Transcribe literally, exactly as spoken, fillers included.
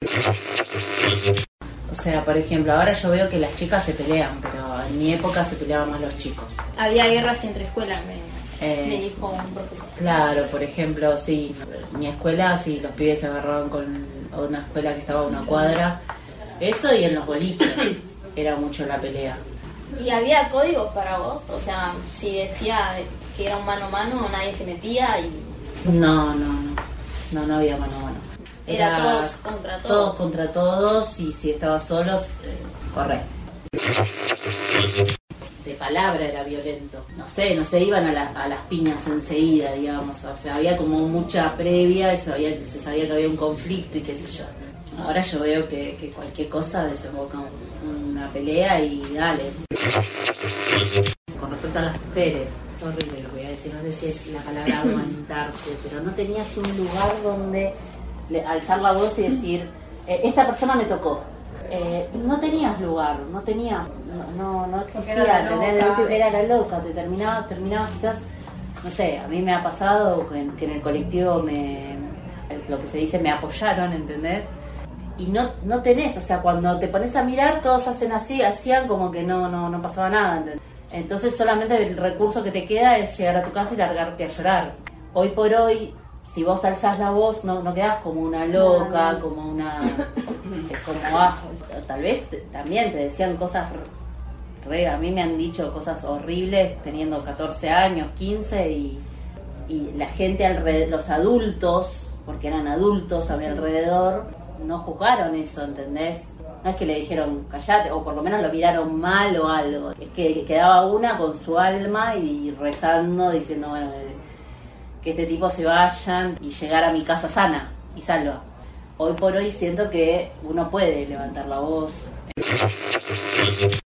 O sea, por ejemplo, ahora yo veo que las chicas se pelean, pero en mi época se peleaban más los chicos. Había guerras entre escuelas, me, Eh, me dijo un profesor. Claro, por ejemplo, sí, mi escuela, sí, los pibes se agarraban con una escuela que estaba a una cuadra. Eso, y en los boliches era mucho la pelea. ¿Y había códigos para vos? O sea, si decía que era un mano a mano, nadie se metía y... No, no, no, no, no había mano a mano. Era todos contra todos. Todos contra todos, y si estabas solos, eh, corre. De palabra era violento. No sé, no se iban a, la, a las piñas enseguida, digamos. O sea, había como mucha previa, se sabía, se sabía que había un conflicto y qué sé yo. Ahora yo veo que, que cualquier cosa desemboca en una pelea y dale. Con respecto a las mujeres, es horrible lo que voy a decir, no sé si es la palabra aguantarse, pero no tenías un lugar donde alzar la voz y decir, eh, esta persona me tocó. Eh, no tenías lugar, no tenías, no, no, no existía, era la tener, loca. era la loca, te terminaba, terminaba quizás, no sé, a mí me ha pasado que en, que en el colectivo me, lo que se dice, me apoyaron, ¿entendés? Y no, no tenés, o sea, cuando te pones a mirar, todos hacen así, hacían como que no, no, no pasaba nada, ¿entendés? Entonces solamente el recurso que te queda es llegar a tu casa y largarte a llorar. Hoy por hoy, si vos alzás la voz, no, no quedás como una loca, como una... como ah, tal vez te, también te decían cosas re, a mí me han dicho cosas horribles teniendo catorce años, quince, y, y la gente alrededor, los adultos, porque eran adultos a mi alrededor, no juzgaron eso, ¿entendés? No es que le dijeron callate, o por lo menos lo miraron mal o algo, es que quedaba una con su alma y rezando, diciendo, bueno, que este tipo se vayan y llegar a mi casa sana y salva. Hoy por hoy siento que uno puede levantar la voz.